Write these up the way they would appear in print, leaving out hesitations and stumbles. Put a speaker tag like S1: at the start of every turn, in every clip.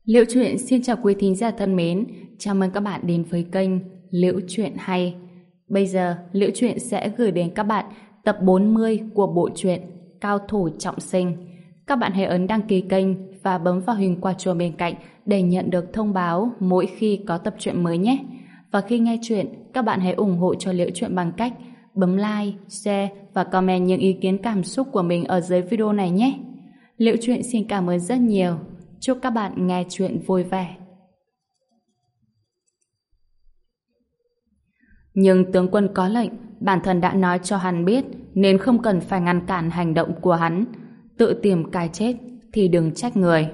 S1: Liễu Chuyện xin chào quý thính giả thân mến, chào mừng các bạn đến với kênh Liễu Chuyện Hay. Bây giờ, Liễu Chuyện sẽ gửi đến các bạn tập 40 của bộ truyện Cao Thủ Trọng Sinh. Các bạn hãy ấn đăng ký kênh và bấm vào hình quả chuông bên cạnh để nhận được thông báo mỗi khi có tập truyện mới nhé. Và khi nghe chuyện, các bạn hãy ủng hộ cho Liễu Chuyện bằng cách bấm like, share và comment những ý kiến cảm xúc của mình ở dưới video này nhé. Liễu Chuyện xin cảm ơn rất nhiều. Chúc các bạn nghe chuyện vui vẻ. Nhưng tướng quân có lệnh, bản thân đã nói cho hắn biết nên không cần phải ngăn cản hành động của hắn. Tự tìm cái chết thì đừng trách người.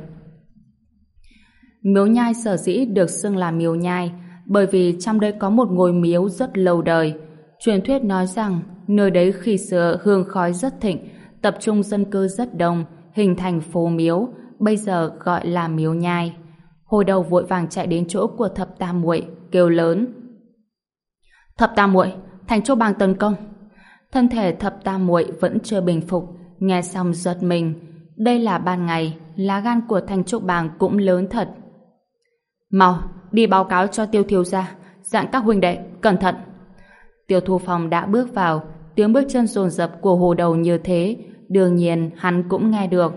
S1: Miếu nhai sở dĩ được xưng là miếu nhai bởi vì trong đây có một ngôi miếu rất lâu đời. Truyền thuyết nói rằng nơi đấy khi xưa hương khói rất thịnh, tập trung dân cư rất đông, hình thành phố miếu, bây giờ gọi là miếu nhai. Hồi đầu vội vàng chạy đến chỗ của Thập Tam Muội, kêu lớn: Thập Tam Muội, Thành Trúc Bang tấn công. Thân thể Thập Tam Muội vẫn chưa bình phục, nghe xong giật mình. Đây là ban ngày, lá gan của Thành Trúc Bang cũng lớn thật. Mau, đi báo cáo cho Tiêu thiếu gia, dặn các huynh đệ, cẩn thận. Tiêu Thu Phong đã bước vào, tiếng bước chân dồn dập của Hồ Đầu như thế, đương nhiên hắn cũng nghe được.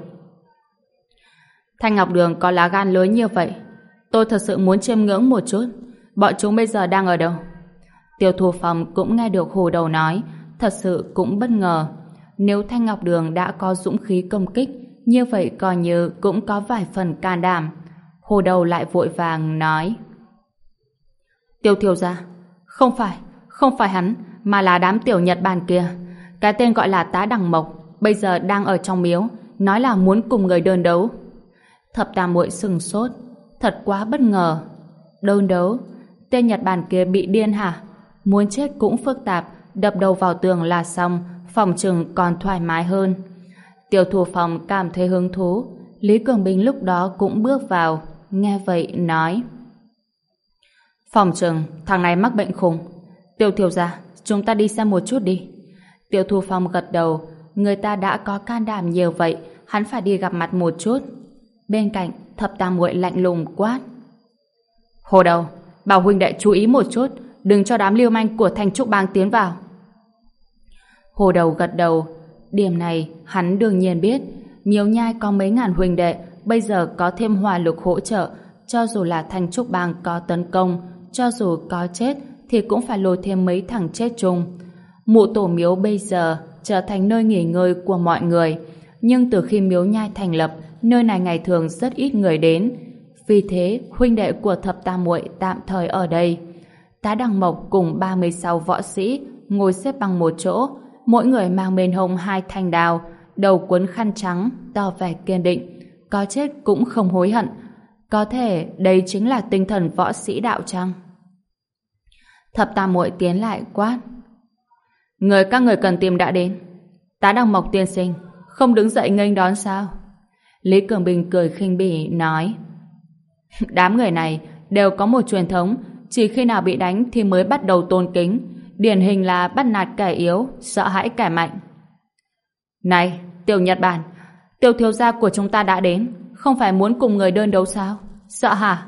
S1: Thanh Ngọc Đường có lá gan lớn như vậy, tôi thật sự muốn chiêm ngưỡng một chút. Bọn chúng bây giờ đang ở đâu? Tiêu Thu Phong cũng nghe được Hồ Đầu nói, thật sự cũng bất ngờ. Nếu Thanh Ngọc Đường đã có dũng khí công kích, như vậy coi như cũng có vài phần can đảm. Hồ Đầu lại vội vàng nói: Tiêu thiếu gia, không phải hắn, mà là đám tiểu Nhật Bản kia. Cái tên gọi là Tá Đằng Mộc, bây giờ đang ở trong miếu, nói là muốn cùng người đơn đấu. Thập Tam Muội sừng sốt, thật quá bất ngờ. Đơn đấu? Tên Nhật Bản kia bị điên hả? Muốn chết cũng phức tạp, đập đầu vào tường là xong, phòng trừng còn thoải mái hơn. Tiêu Thu Phong cảm thấy hứng thú. Lý Cường Bình lúc đó cũng bước vào, nghe vậy nói: Phòng trừng thằng này mắc bệnh khùng. Tiêu thiếu gia, chúng ta đi xem một chút đi. Tiêu Thu Phong gật đầu, người ta đã có can đảm nhiều vậy, hắn phải đi gặp mặt một chút. Bên cạnh, Thập Tam Muội lạnh lùng quát: Hồ Đầu, bảo huynh đệ chú ý một chút, đừng cho đám lưu manh của Thanh Trúc Bang tiến vào. Hồ Đầu gật đầu, điểm này hắn đương nhiên biết. Miếu nhai có mấy ngàn huynh đệ, bây giờ có thêm hỏa lực hỗ trợ, cho dù là Thanh Trúc Bang có tấn công, cho dù có chết thì cũng phải lôi thêm mấy thằng chết chung. Mụ tổ miếu bây giờ trở thành nơi nghỉ ngơi của mọi người, nhưng từ khi miếu nhai thành lập, nơi này ngày thường rất ít người đến. Vì thế, huynh đệ của Thập Tam Muội tạm thời ở đây. Tá Đằng Mộc cùng 36 võ sĩ ngồi xếp bằng một chỗ, mỗi người mang bên hông 2 thanh đao, đầu quấn khăn trắng, tỏ vẻ kiên định, có chết cũng không hối hận. Có thể đây chính là tinh thần võ sĩ đạo chăng? Thập Tam Muội tiến lại quát: Người các người cần tìm đã đến. Tá Đằng Mộc tiên sinh, không đứng dậy nghênh đón sao? Lý Cường Bình cười khinh bỉ nói: Đám người này đều có một truyền thống, chỉ khi nào bị đánh thì mới bắt đầu tôn kính, điển hình là bắt nạt kẻ yếu, sợ hãi kẻ mạnh. Này, tiểu Nhật Bản, Tiêu thiếu gia của chúng ta đã đến, không phải muốn cùng người đơn đấu sao? Sợ hả?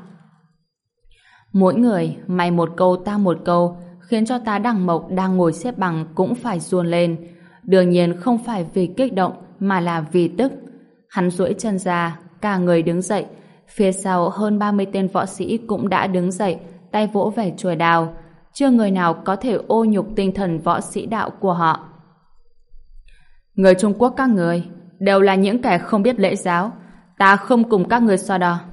S1: Mỗi người mày một câu ta một câu, khiến cho Tá Đằng Mộc đang ngồi xếp bằng cũng phải run lên. Đương nhiên không phải vì kích động mà là vì tức. Hắn duỗi chân ra, cả người đứng dậy. Phía sau hơn 30 tên võ sĩ cũng đã đứng dậy, tay vỗ về chuôi đao. Chưa người nào có thể ô nhục tinh thần võ sĩ đạo của họ. Người Trung Quốc các người đều là những kẻ không biết lễ giáo, ta không cùng các người so đo.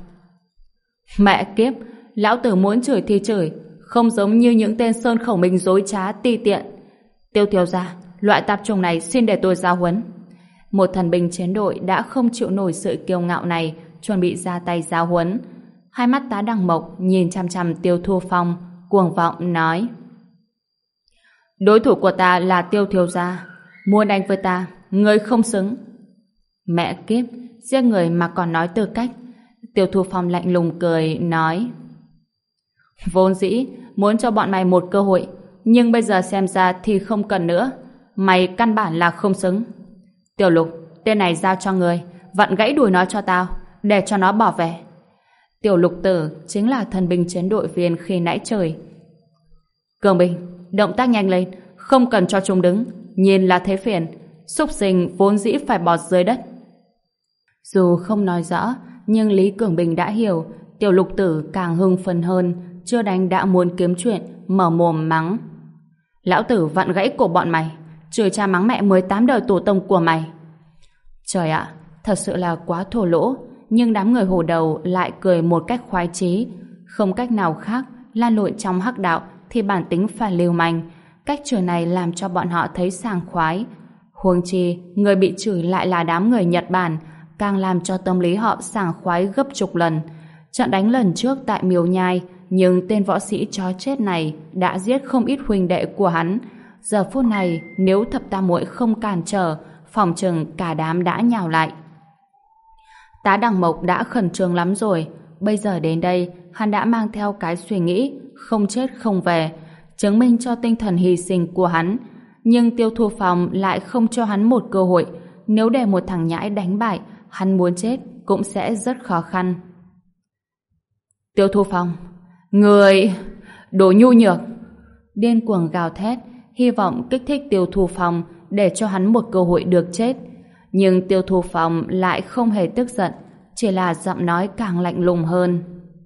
S1: Mẹ kiếp, lão tử muốn chửi thì chửi, không giống như những tên sơn khẩu mình dối trá ti tiện. Tiêu thiếu gia, loại tạp chủng này xin để tôi giáo huấn. Một thần binh chiến đội đã không chịu nổi sự kiêu ngạo này, chuẩn bị ra tay giáo huấn. Hai mắt Tá Đằng Mộc nhìn chằm chằm Tiêu Thu Phong, cuồng vọng nói: Đối thủ của ta là Tiêu thiếu gia, muốn đánh với ta, ngươi không xứng. Mẹ kiếp, giết người mà còn nói tư cách. Tiêu Thu Phong lạnh lùng cười nói: Vốn dĩ muốn cho bọn mày một cơ hội, nhưng bây giờ xem ra thì không cần nữa. Mày căn bản là không xứng. Tiểu Lục, tên này giao cho ngươi, vặn gãy đuôi nó cho tao, để cho nó bỏ về. Tiểu Lục Tử chính là thần binh chiến đội viên khi nãy trời. Cường Bình, động tác nhanh lên, không cần cho chúng đứng, nhìn là thế phiền, súc sinh vốn dĩ phải bọt dưới đất. Dù không nói rõ, nhưng Lý Cường Bình đã hiểu. Tiểu Lục Tử càng hưng phấn hơn, chưa đánh đã muốn kiếm chuyện, mở mồm mắng. Lão tử vặn gãy cổ bọn mày, chửi cha mắng mẹ 18 đời tổ tông của mày. Trời ạ, thật sự là quá thô lỗ, nhưng đám người hồ đầu lại cười một cách khoái chí. Không cách nào khác, lan lộn trong hắc đạo thì bản tính phải lưu manh. Cách chửi này làm cho bọn họ thấy sảng khoái. Huống chi, người bị chửi lại là đám người Nhật Bản, càng làm cho tâm lý họ sảng khoái gấp chục lần. Trận đánh lần trước tại Miếu Nhai, nhưng tên võ sĩ chó chết này đã giết không ít huynh đệ của hắn. Giờ phút này, nếu thập tam muội không cản trở, phòng chừng cả đám đã nhào lại. Tá Đằng Mộc đã khẩn trương lắm rồi. Bây giờ đến đây, hắn đã mang theo cái suy nghĩ không chết không về, chứng minh cho tinh thần hy sinh của hắn. Nhưng Tiêu Thu Phong lại không cho hắn một cơ hội. Nếu để một thằng nhãi đánh bại, hắn muốn chết cũng sẽ rất khó khăn. Tiêu Thu Phong, người đồ nhu nhược! Điên cuồng gào thét, hy vọng kích thích Tiêu Thu Phong để cho hắn một cơ hội được chết. Nhưng Tiêu Thu Phong lại không hề tức giận, chỉ là giọng nói càng lạnh lùng hơn.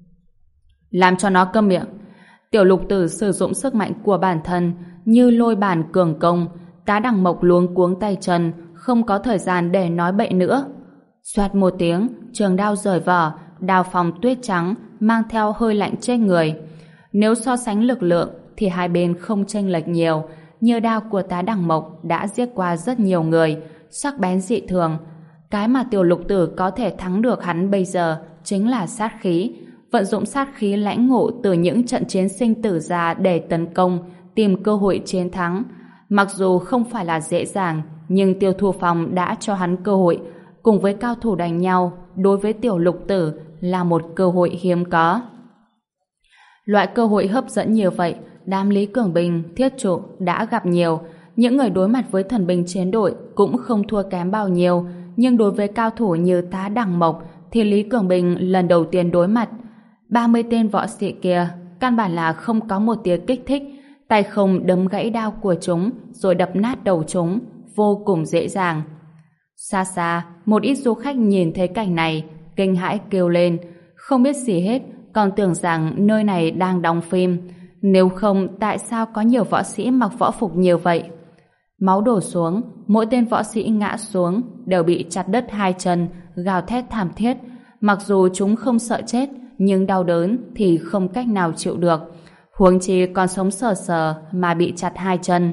S1: Làm cho nó câm miệng. Tiểu Lục Tử sử dụng sức mạnh của bản thân như lôi bàn cường công. Tá Đằng Mộc luống cuống tay chân, không có thời gian để nói bậy nữa. Xoạt một tiếng, trường đao rời vỏ, đao phong tuyết trắng mang theo hơi lạnh chết người. Nếu so sánh lực lượng thì hai bên không chênh lệch nhiều. Như đao của Tá Đằng Mộc đã giết qua rất nhiều người, sắc bén dị thường. Cái mà Tiểu Lục Tử có thể thắng được hắn bây giờ chính là sát khí. Vận dụng sát khí lãnh ngộ từ những trận chiến sinh tử ra để tấn công, tìm cơ hội chiến thắng. Mặc dù không phải là dễ dàng, nhưng Tiêu Thu Phong đã cho hắn cơ hội. Cùng với cao thủ đánh nhau, đối với Tiểu Lục Tử là một cơ hội hiếm có. Loại cơ hội hấp dẫn như vậy, đám Lý Cường Bình, Thiết Trụ đã gặp nhiều. Những người đối mặt với thần binh chiến đội cũng không thua kém bao nhiêu, nhưng đối với cao thủ như Tá Đằng Mộc thì Lý Cường Bình lần đầu tiên đối mặt. 30 tên võ sĩ kia căn bản là không có một tia kích thích, tay không đấm gãy đao của chúng rồi đập nát đầu chúng, vô cùng dễ dàng. Xa xa, một ít du khách nhìn thấy cảnh này, kinh hãi kêu lên, không biết gì hết, còn tưởng rằng nơi này đang đóng phim. Nếu không, tại sao có nhiều võ sĩ mặc võ phục như vậy? Máu đổ xuống, mỗi tên võ sĩ ngã xuống, đều bị chặt đứt hai chân, gào thét thảm thiết. Mặc dù chúng không sợ chết, nhưng đau đớn thì không cách nào chịu được. Huống chi còn sống sờ sờ mà bị chặt hai chân.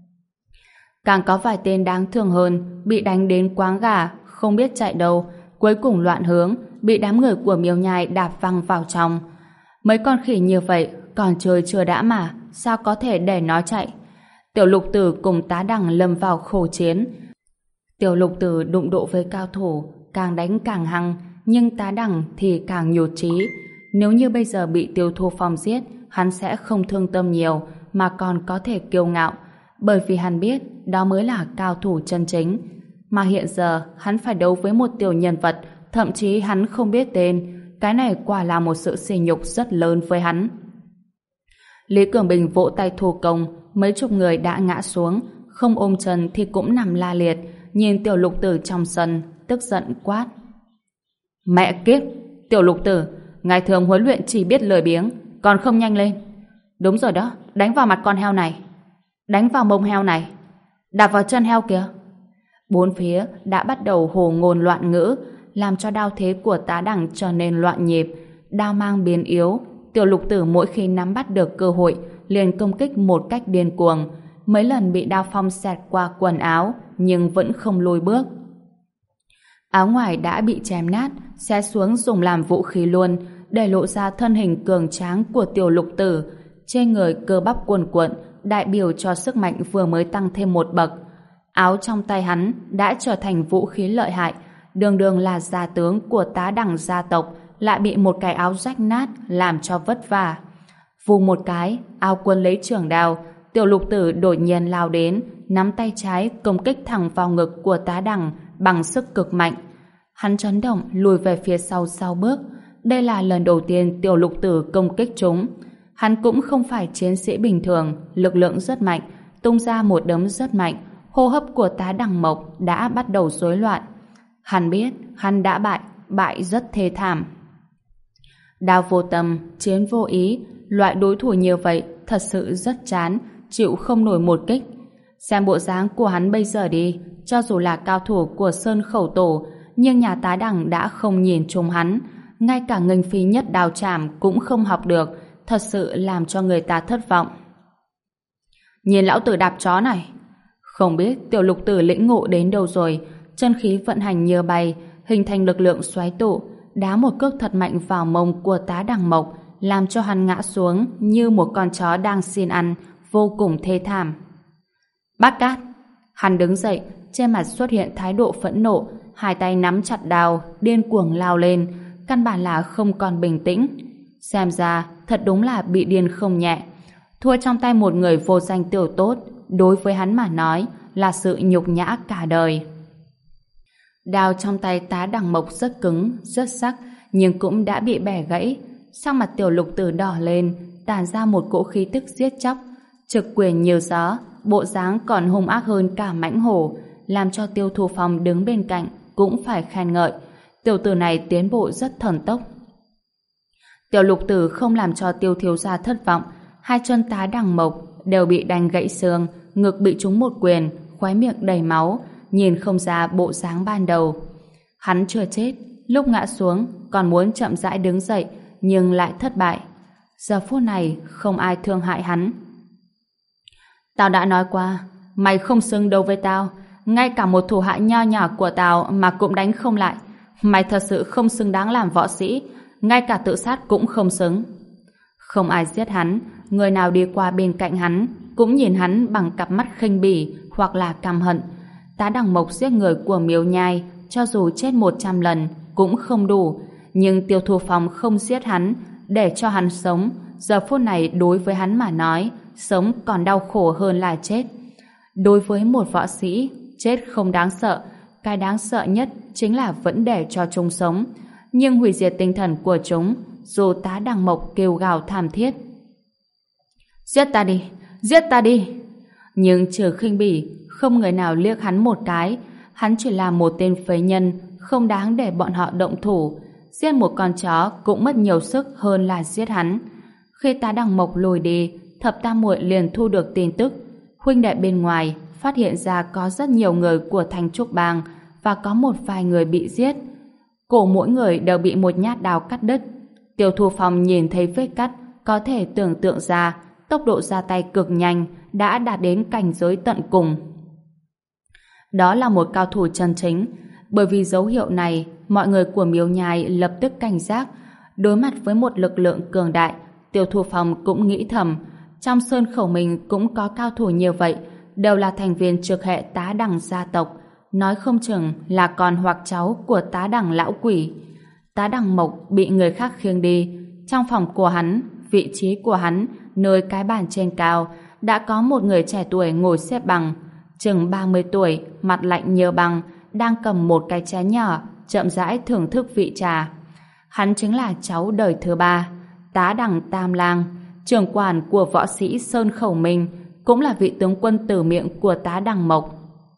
S1: Càng có vài tên đáng thương hơn, bị đánh đến quáng gà, không biết chạy đâu, cuối cùng loạn hướng, bị đám người của Miếu Nhai đạp văng vào trong. Mấy con khỉ như vậy, còn chơi chưa đã mà, sao có thể để nó chạy? Tiểu Lục Tử cùng Tá Đằng lâm vào khổ chiến. Tiểu Lục Tử đụng độ với cao thủ, càng đánh càng hăng, nhưng Tá Đằng thì càng nhụt chí. Nếu như bây giờ bị Tiêu Thu Phong giết, hắn sẽ không thương tâm nhiều, mà còn có thể kiêu ngạo, bởi vì hắn biết đó mới là cao thủ chân chính. Mà hiện giờ hắn phải đấu với một tiểu nhân vật, thậm chí hắn không biết tên. Cái này quả là một sự sỉ nhục rất lớn với hắn. Lý Cường Bình vỗ tay thu công, mấy chục người đã ngã xuống, không ôm chân thì cũng nằm la liệt, nhìn Tiểu Lục Tử trong sân, tức giận quát. Mẹ kiếp, Tiểu Lục Tử, ngày thường huấn luyện chỉ biết lười biếng, còn không nhanh lên. Đúng rồi đó, đánh vào mặt con heo này, đánh vào mông heo này, đạp vào chân heo kìa. Bốn phía đã bắt đầu hồ ngôn loạn ngữ, làm cho đao thế của Tá Đằng trở nên loạn nhịp, đao mang biến yếu. Tiểu Lục Tử mỗi khi nắm bắt được cơ hội liền công kích một cách điên cuồng, mấy lần bị đao phong xẹt qua quần áo nhưng vẫn không lùi bước. Áo ngoài đã bị chém nát, xé xuống dùng làm vũ khí luôn, để lộ ra thân hình cường tráng của Tiểu Lục Tử. Trên người cơ bắp cuồn cuộn, đại biểu cho sức mạnh vừa mới tăng thêm một bậc. Áo trong tay hắn đã trở thành vũ khí lợi hại, đường đường là gia tướng của Tá Đằng gia tộc, lại bị một cái áo rách nát làm cho vất vả. Vù một cái, áo quân lấy trường đao, Tiểu Lục Tử đột nhiên lao đến, nắm tay trái công kích thẳng vào ngực của Tá Đằng bằng sức cực mạnh. Hắn chấn động lùi về phía sau bước, đây là lần đầu tiên Tiểu Lục Tử công kích chúng. Hắn cũng không phải chiến sĩ bình thường, lực lượng rất mạnh, tung ra một đấm rất mạnh, hô hấp của Tá Đằng Mộc đã bắt đầu rối loạn. Hắn biết hắn đã bại rất thê thảm. Đao vô tâm, chiến vô ý, loại đối thủ như vậy thật sự rất chán, chịu không nổi một kích. Xem bộ dáng của hắn bây giờ đi, cho dù là cao thủ của Sơn Khẩu Tổ, nhưng nhà Tá Đằng đã không nhìn trúng hắn, ngay cả nghênh phi nhất đao chảm cũng không học được, thật sự làm cho người ta thất vọng. Nhìn lão tử đạp chó này, không biết Tiểu Lục Tử lĩnh ngộ đến đâu rồi, chân khí vận hành như bay, hình thành lực lượng xoáy tụ, đá một cước thật mạnh vào mông của Tá Đằng Mộc, làm cho hắn ngã xuống như một con chó đang xin ăn, vô cùng thê thảm. Bát Cát, hắn đứng dậy, trên mặt xuất hiện thái độ phẫn nộ, hai tay nắm chặt đao, điên cuồng lao lên, căn bản là không còn bình tĩnh. Xem ra, thật đúng là bị điên không nhẹ. Thua trong tay một người vô danh tiểu tốt, đối với hắn mà nói là sự nhục nhã cả đời. Đao trong tay Tá Đằng Mộc rất cứng, rất sắc, nhưng cũng đã bị bẻ gãy. Sắc mặt Tiểu Lục Tử đỏ lên, tản ra một cỗ khí tức giết chóc, trực quyền như gió, bộ dáng còn hung ác hơn cả mãnh hổ, làm cho Tiêu Thu Phong đứng bên cạnh cũng phải khen ngợi. Tiểu tử này tiến bộ rất thần tốc. Tiểu Lục Tử không làm cho Tiêu thiếu gia thất vọng, hai chân Tá Đằng Mộc đều bị đánh gãy xương, ngực bị trúng một quyền, khóe miệng đầy máu, nhìn không ra bộ dáng ban đầu. Hắn chưa chết, lúc ngã xuống còn muốn chậm rãi đứng dậy, nhưng lại thất bại. Giờ phút này không ai thương hại hắn. Tao đã nói qua, mày không xứng đấu với tao, ngay cả một thủ hạ nho nhỏ của tao mà cũng đánh không lại. Mày thật sự không xứng đáng làm võ sĩ, ngay cả tự sát cũng không xứng. Không ai giết hắn, người nào đi qua bên cạnh hắn cũng nhìn hắn bằng cặp mắt khinh bỉ hoặc là căm hận. Tá Đằng Mộc giết người của Miếu Nhai, cho dù chết 100 lần cũng không đủ, nhưng Tiêu Thu Phong không giết hắn để cho hắn sống. Giờ phút này đối với hắn mà nói, sống còn đau khổ hơn là chết. Đối với một võ sĩ, chết không đáng sợ, cái đáng sợ nhất chính là vẫn để cho chúng sống, nhưng hủy diệt tinh thần của chúng, dù Tá Đằng Mộc kêu gào thảm thiết. Giết ta đi, giết ta đi. Nhưng trừ khinh bỉ, không người nào liếc hắn một cái. Hắn chỉ là một tên phế nhân, không đáng để bọn họ động thủ. Giết một con chó cũng mất nhiều sức hơn là giết hắn. Khi Tá Đằng Mộc lùi đi, Thập Tam Muội liền thu được tin tức. Huynh đệ bên ngoài phát hiện ra có rất nhiều người của Thanh Trúc Bang và có một vài người bị giết. Cổ mỗi người đều bị một nhát đao cắt đứt. Tiêu Thu Phong nhìn thấy vết cắt, có thể tưởng tượng ra tốc độ ra tay cực nhanh, đã đạt đến cảnh giới tận cùng. Đó là một cao thủ chân chính. Bởi vì dấu hiệu này, mọi người của Miếu Nhai lập tức cảnh giác. Đối mặt với một lực lượng cường đại, Tiêu Thu Phong cũng nghĩ thầm, trong sơn khẩu mình cũng có cao thủ như vậy, đều là thành viên trực hệ Tá Đằng gia tộc, nói không chừng là con hoặc cháu của Tá Đằng lão quỷ. Tá Đằng Mộc bị người khác khiêng đi. Trong phòng của hắn, vị trí của hắn, nơi cái bàn trên cao, đã có một người trẻ tuổi ngồi xếp bằng, chừng 30 tuổi, mặt lạnh như băng, đang cầm một cái chén nhỏ, chậm rãi thưởng thức vị trà. Hắn chính là cháu đời thứ 3, Tá Đằng Tam Lang, trưởng quản của võ sĩ Sơn Khẩu Minh, cũng là vị tướng quân tử miệng của Tá Đằng Mộc.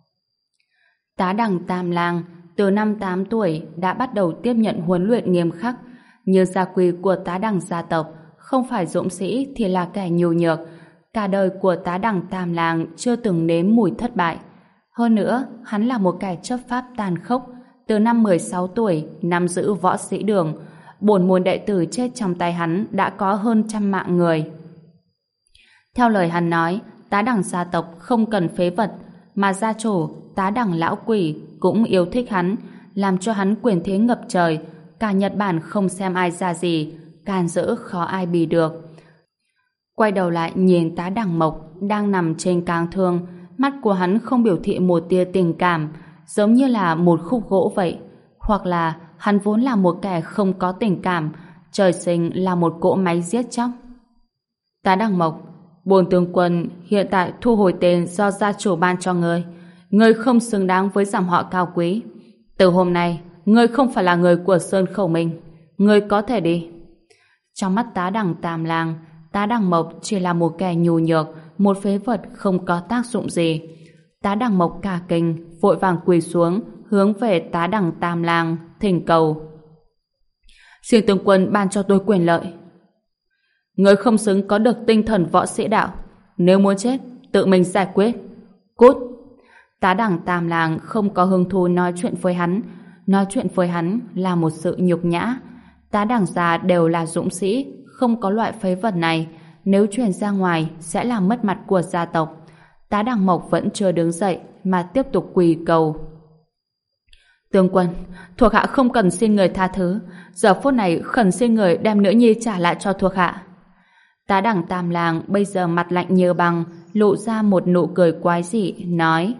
S1: Tá Đằng Tam Lang từ năm 8 tuổi đã bắt đầu tiếp nhận huấn luyện nghiêm khắc. Như gia quy của Tá Đằng gia tộc, không phải dũng sĩ thì là kẻ nhu nhược. Cả đời của Tá Đằng Tam Lang chưa từng nếm mùi thất bại. Hơn nữa, hắn là một kẻ chấp pháp tàn khốc. Từ năm 16 tuổi, nắm giữ võ sĩ đường, bổn môn đệ tử chết trong tay hắn đã có hơn 100 mạng người. Theo lời hắn nói, Tá Đằng gia tộc không cần phế vật, mà gia chủ Tá Đằng lão quỷ cũng yêu thích hắn, làm cho hắn quyền thế ngập trời. Cả Nhật Bản không xem ai ra gì, can dỡ khó ai bì được. Quay đầu lại nhìn Tá Đằng Mộc đang nằm trên cáng thương, mắt của hắn không biểu thị một tia tình cảm, giống như là một khúc gỗ vậy. Hoặc là hắn vốn là một kẻ không có tình cảm, trời sinh là một cỗ máy giết chóc. Tá Đằng Mộc, bổn tướng quân hiện tại thu hồi tên do gia chủ ban cho ngươi. Ngươi không xứng đáng với dòng họ cao quý. Từ hôm nay, ngươi không phải là người của Sơn Khẩu Minh. Ngươi có thể đi. Trong mắt Tá Đằng Tam Lang, Tá Đằng Mộc chỉ là một kẻ nhu nhược, một phế vật không có tác dụng gì. Tá Đằng Mộc cả kinh, vội vàng quỳ xuống, hướng về Tá Đằng Tam Lang thỉnh cầu. Xin tướng quân ban cho tôi quyền lợi. Ngươi không xứng có được tinh thần võ sĩ đạo. Nếu muốn chết, tự mình giải quyết. Cút! Tá Đằng Tam Lang không có hứng thú nói chuyện với hắn. Nói chuyện với hắn là một sự nhục nhã. Tá Đằng gia đều là dũng sĩ, không có loại phế vật này. Nếu truyền ra ngoài sẽ làm mất mặt của gia tộc. Tá Đằng Mộc vẫn chưa đứng dậy mà tiếp tục quỳ cầu. Tướng quân, thuộc hạ không cần xin người tha thứ. Giờ phút này khẩn xin người đem nữ nhi trả lại cho thuộc hạ. Tá Đằng Tam Lang bây giờ mặt lạnh như băng, lộ ra một nụ cười quái dị, nói: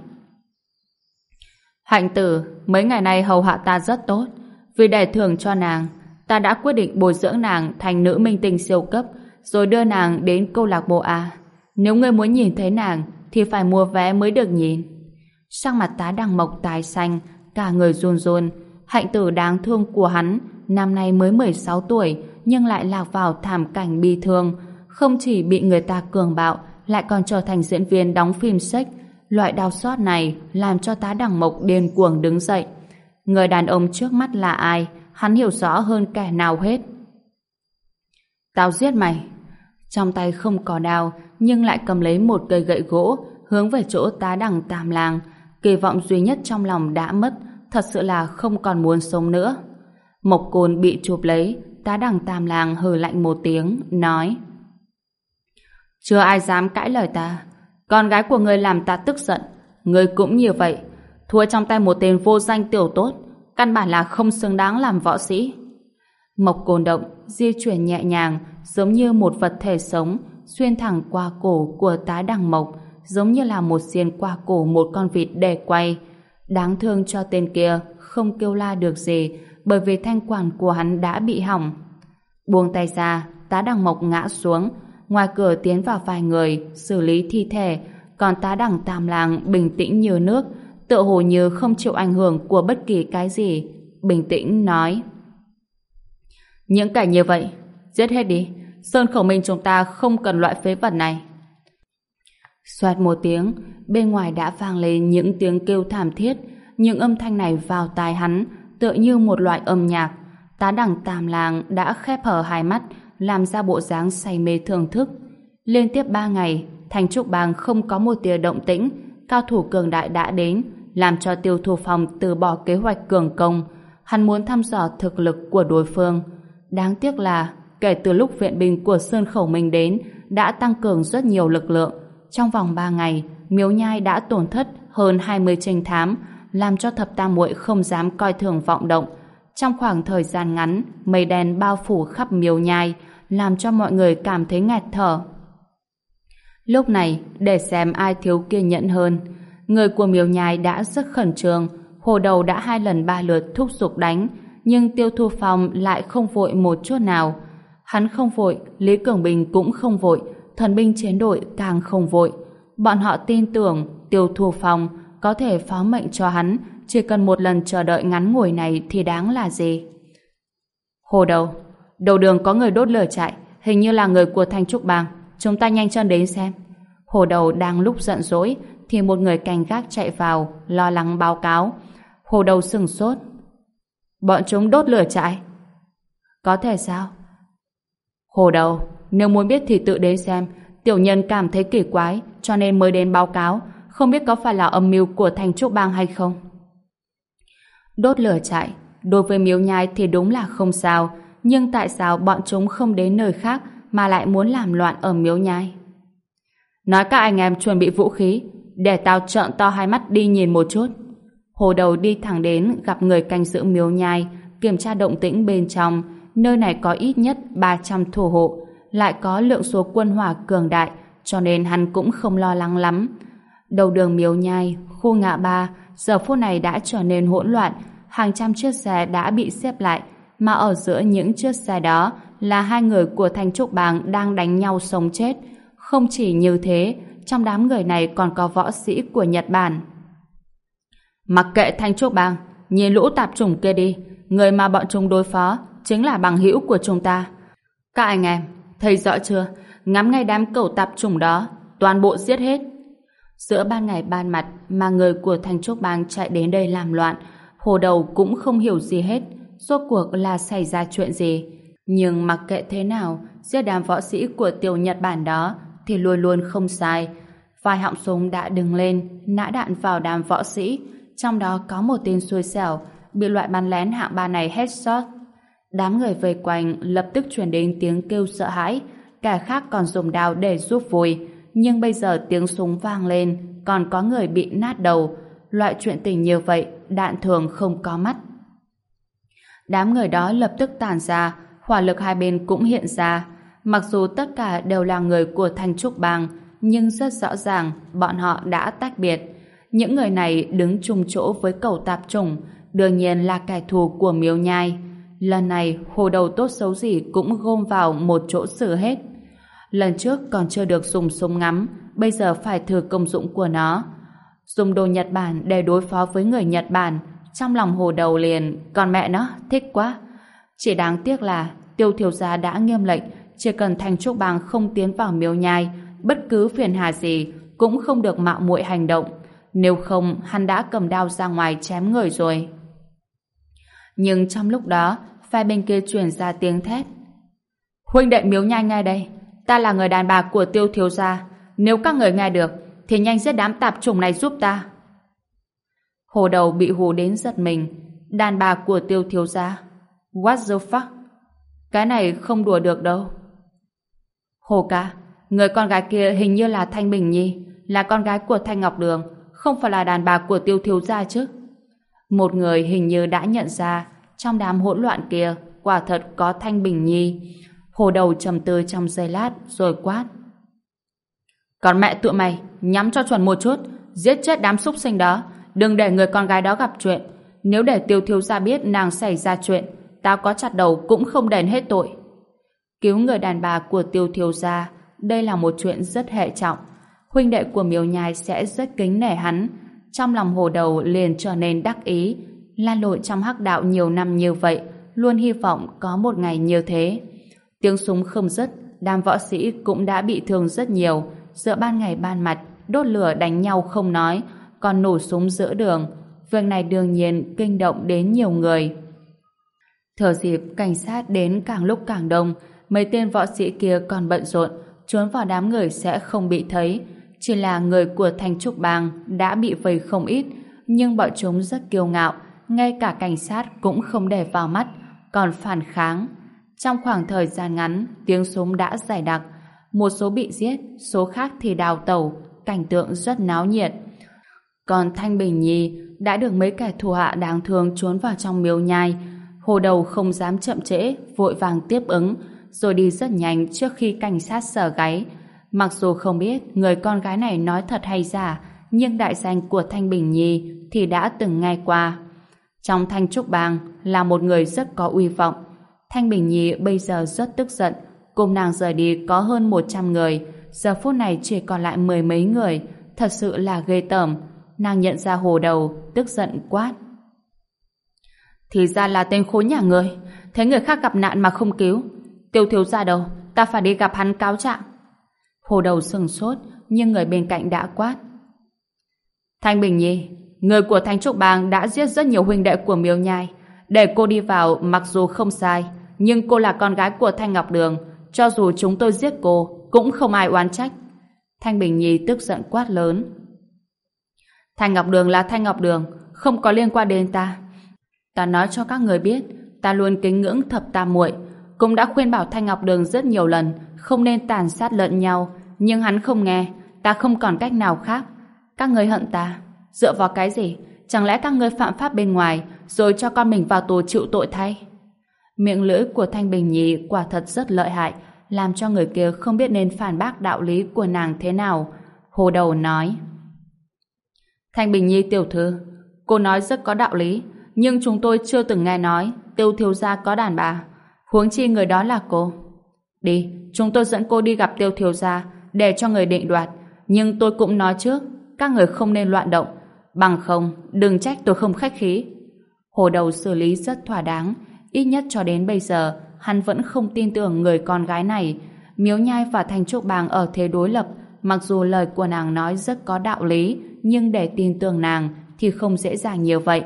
S1: Hạnh tử, mấy ngày nay hầu hạ ta rất tốt. Vì để thưởng cho nàng, ta đã quyết định bồi dưỡng nàng thành nữ minh tinh siêu cấp, rồi đưa nàng đến câu lạc bộ A. Nếu ngươi muốn nhìn thấy nàng, thì phải mua vé mới được nhìn. Sắc mặt Tá Đằng Mộc tái xanh, cả người run run. Hạnh tử đáng thương của hắn, năm nay mới 16 tuổi, nhưng lại lạc vào thảm cảnh bi thương. Không chỉ bị người ta cường bạo, lại còn trở thành diễn viên đóng phim sex. Loại đau xót này làm cho Tá Đằng Mộc điên cuồng đứng dậy. Người đàn ông trước mắt là ai, hắn hiểu rõ hơn kẻ nào hết. Tao giết mày. Trong tay không có đao, nhưng lại cầm lấy một cây gậy gỗ, hướng về chỗ Tá Đằng Tam Lang. Kỳ vọng duy nhất trong lòng đã mất, thật sự là không còn muốn sống nữa. Mộc côn bị chụp lấy, Tá Đằng Tam Lang hừ lạnh một tiếng, nói: Chưa ai dám cãi lời ta. Con gái của ngươi làm ta tức giận, ngươi cũng như vậy. Thua trong tay một tên vô danh tiểu tốt, căn bản là không xứng đáng làm võ sĩ. Mộc côn động, di chuyển nhẹ nhàng, giống như một vật thể sống, xuyên thẳng qua cổ của Tá Đằng Mộc, giống như là một xiên qua cổ một con vịt để quay. Đáng thương cho tên kia không kêu la được gì, bởi vì thanh quản của hắn đã bị hỏng. Buông tay ra, Tá Đằng Mộc ngã xuống. Ngoài cửa tiến vào vài người xử lý thi thể, còn Tá Đằng Tam Lang bình tĩnh như nước, tựa hồ như không chịu ảnh hưởng của bất kỳ cái gì. Bình tĩnh nói: Những kẻ như vậy giết hết đi. Sơn Khẩu Minh chúng ta không cần loại phế vật này. Xoẹt một tiếng, bên ngoài đã vang lên những tiếng kêu thảm thiết. Những âm thanh này vào tai hắn tựa như một loại âm nhạc. Tá Đằng Tam Lang đã khép hờ hai mắt, làm ra bộ dáng say mê thưởng thức. Liên tiếp 3 ngày, Thanh Trúc Bang không có một tia động tĩnh. Cao thủ cường đại đã đến, làm cho Tiêu Thu Phong từ bỏ kế hoạch cường công. Hắn muốn thăm dò thực lực của đối phương. Đáng tiếc là kể từ lúc viện binh của Sơn Khẩu Minh đến, đã tăng cường rất nhiều lực lượng. Trong vòng 3 ngày, Miếu Nhai đã tổn thất hơn 20 trinh thám, làm cho Thập Tam Muội không dám coi thường vọng động. Trong khoảng thời gian ngắn, mây đen bao phủ khắp Miếu Nhai, làm cho mọi người cảm thấy nghẹt thở. Lúc này, để xem ai thiếu kiên nhẫn hơn, người của Miếu Nhai đã rất khẩn trương. Hồ Đầu đã 2 lần 3 lượt thúc giục đánh, nhưng Tiêu Thu Phong lại không vội một chút nào. Hắn không vội, Lý Cường Bình cũng không vội, thần binh chiến đội càng không vội. Bọn họ tin tưởng Tiêu Thu Phong có thể phó mệnh cho hắn, chỉ cần một lần chờ đợi ngắn ngủi này thì đáng là gì. Hồ Đầu, đầu đường có người đốt lửa trại, hình như là người của Thanh Trúc Bang, chúng ta nhanh chân đến xem. Hồ Đầu đang lúc giận dỗi thì một người canh gác chạy vào, lo lắng báo cáo. Hồ Đầu sửng sốt. Bọn chúng đốt lửa trại? Có thể sao? Hồ Đầu, nếu muốn biết thì tự đến xem. Tiểu nhân cảm thấy kỳ quái cho nên mới đến báo cáo, không biết có phải là âm mưu của Thanh Trúc Bang hay không. Đốt lửa trại đối với Miếu Nhai thì đúng là không sao, nhưng tại sao bọn chúng không đến nơi khác mà lại muốn làm loạn ở Miếu Nhai? Nói các anh em chuẩn bị vũ khí, để tao trợn to hai mắt đi nhìn một chút. Hồ Đầu đi thẳng đến gặp người canh giữ Miếu Nhai, kiểm tra động tĩnh bên trong. Nơi này có ít nhất 300 thủ hộ, lại có lượng số quân hỏa cường đại, cho nên hắn cũng không lo lắng lắm. Đầu đường Miếu Nhai, khu ngã ba, giờ phút này đã trở nên hỗn loạn. Hàng trăm chiếc xe đã bị xếp lại, mà ở giữa những chiếc xe đó là 2 người của Thanh Trúc Bang đang đánh nhau sống chết. Không chỉ như thế, trong đám người này còn có võ sĩ của Nhật Bản. Mặc kệ Thanh Trúc Bang, nhìn lũ tạp chủng kia đi, người mà bọn chúng đối phó chính là bằng hữu của chúng ta. Các anh em, thấy rõ chưa? Ngắm ngay đám cẩu tạp chủng đó, toàn bộ giết hết. Giữa ban ngày ban mặt mà người của Thanh Trúc Bang chạy đến đây làm loạn, Hồ Đầu cũng không hiểu gì hết, rốt cuộc là xảy ra chuyện gì. Nhưng mặc kệ thế nào, giết đám võ sĩ của tiểu Nhật Bản đó thì luôn luôn không sai. Vài họng súng đã đứng lên, nã đạn vào đám võ sĩ, trong đó có một tên xui xẻo, bị loại bắn lén hạng 3 này headshot. Đám người vây quanh lập tức truyền đến tiếng kêu sợ hãi, kẻ khác còn dùng đao để giúp vui. Nhưng bây giờ tiếng súng vang lên, còn có người bị nát đầu. Loại chuyện tình như vậy, đạn thường không có mắt. Đám người đó lập tức tản ra, hỏa lực hai bên cũng hiện ra. Mặc dù tất cả đều là người của Thanh Trúc Bang, nhưng rất rõ ràng bọn họ đã tách biệt. Những người này đứng chung chỗ với cẩu tạp chủng, đương nhiên là kẻ thù của Miếu Nhai. Lần này, Hồ Đầu tốt xấu gì cũng gom vào một chỗ xử hết. Lần trước còn chưa được dùng súng ngắm, bây giờ phải thử công dụng của nó. Dùng đồ Nhật Bản để đối phó với người Nhật Bản, trong lòng Hồ Đầu liền, còn mẹ nó, thích quá. Chỉ đáng tiếc là Tiêu thiếu gia đã nghiêm lệnh, chỉ cần Thanh Trúc Bang không tiến vào Miếu Nhai, bất cứ phiền hà gì cũng không được mạo muội hành động. Nếu không, hắn đã cầm đao ra ngoài chém người rồi. Nhưng trong lúc đó, phe bên kia truyền ra tiếng thét. Huynh đệ Miếu Nhai nghe đây, ta là người đàn bà của Tiêu thiếu gia. Nếu các người nghe được, thì nhanh giết đám tạp chủng này giúp ta. Hồ Đầu bị hù đến giật mình. Đàn bà của Tiêu thiếu gia? What the fuck? Cái này không đùa được đâu. Hồ ca, người con gái kia hình như là Thanh Bình Nhi, là con gái của Thanh Ngọc Đường, không phải là đàn bà của Tiêu thiếu gia chứ? Một người hình như đã nhận ra trong đám hỗn loạn kia quả thật có Thanh Bình Nhi. Hồ Đầu trầm tư trong giây lát rồi quát. Còn mẹ tụi mày, nhắm cho chuẩn một chút, giết chết đám súc sinh đó, đừng để người con gái đó gặp chuyện. Nếu để Tiêu thiếu gia biết nàng xảy ra chuyện, tao có chặt đầu cũng không đền hết tội. Cứu người đàn bà của Tiêu thiếu gia, đây là một chuyện rất hệ trọng. Huynh đệ của Miếu Nhai sẽ rất kính nể hắn. Trong lòng Hồ Đầu liền trở nên đắc ý. Lan lội trong hắc đạo nhiều năm như vậy, luôn hy vọng có một ngày như thế. Tiếng súng không dứt, đám võ sĩ cũng đã bị thương rất nhiều. Giữa ban ngày ban mặt, đốt lửa đánh nhau không nói, còn nổ súng giữa đường. Việc này đương nhiên kinh động đến nhiều người. Thừa dịp cảnh sát đến càng lúc càng đông, mấy tên võ sĩ kia còn bận rộn, trốn vào đám người sẽ không bị thấy. Chỉ là người của Thanh Trúc Bang đã bị vây không ít, nhưng bọn chúng rất kiêu ngạo, ngay cả cảnh sát cũng không để vào mắt, còn phản kháng. Trong khoảng thời gian ngắn, tiếng súng đã dày đặc, một số bị giết, số khác thì đào tẩu, cảnh tượng rất náo nhiệt. Còn Thanh Bình Nhi đã được mấy kẻ thù hạ đáng thương trốn vào trong Miếu Nhai. Hồ Đầu không dám chậm trễ, vội vàng tiếp ứng, rồi đi rất nhanh trước khi cảnh sát sờ gáy. Mặc dù không biết người con gái này nói thật hay giả, nhưng đại danh của Thanh Bình Nhi thì đã từng nghe qua. Trong Thanh Trúc Bang là một người rất có uy vọng. Thanh Bình Nhi bây giờ rất tức giận, cùng nàng rời đi có hơn 100 người, giờ phút này chỉ còn lại 10 mấy người, thật sự là ghê tởm. Nàng nhận ra Hồ Đầu, tức giận quát. Thì ra là tên khốn nhà ngươi, thấy người khác gặp nạn mà không cứu. Tiêu thiếu gia đâu, ta phải đi gặp hắn cáo trạng. Hồ Đầu sừng sốt, nhưng người bên cạnh đã quát. Thanh Bình Nhi, người của Thanh Trúc Bang đã giết rất nhiều huynh đệ của Miếu Nhai. Để cô đi vào mặc dù không sai, nhưng cô là con gái của Thanh Ngọc Đường, cho dù chúng tôi giết cô, cũng không ai oán trách. Thanh Bình Nhi tức giận quát lớn. Thanh Ngọc Đường là Thanh Ngọc Đường, không có liên quan đến ta. Ta nói cho các người biết, ta luôn kính ngưỡng thập tam muội, cũng đã khuyên bảo Thanh Ngọc Đường rất nhiều lần không nên tàn sát lẫn nhau, nhưng hắn không nghe, ta không còn cách nào khác. Các người hận ta, dựa vào cái gì? Chẳng lẽ các người phạm pháp bên ngoài rồi cho con mình vào tù chịu tội thay? Miệng lưỡi của Thanh Bình Nhi quả thật rất lợi hại, làm cho người kia không biết nên phản bác đạo lý của nàng thế nào. Hồ Đầu nói. Thanh Bình Nhi tiểu thư, cô nói rất có đạo lý, nhưng chúng tôi chưa từng nghe nói Tiêu thiếu gia có đàn bà, huống chi người đó là cô. Đi, chúng tôi dẫn cô đi gặp Tiêu thiếu gia để cho người định đoạt, nhưng tôi cũng nói trước, các người không nên loạn động, bằng không đừng trách tôi không khách khí. Hồ Đầu xử lý rất thỏa đáng, Ít nhất cho đến bây giờ, hắn vẫn không tin tưởng người con gái này. Miếu Nhai và Thanh Trúc Bang ở thế đối lập, mặc dù lời của nàng nói rất có đạo lý, nhưng để tin tưởng nàng thì không dễ dàng như vậy.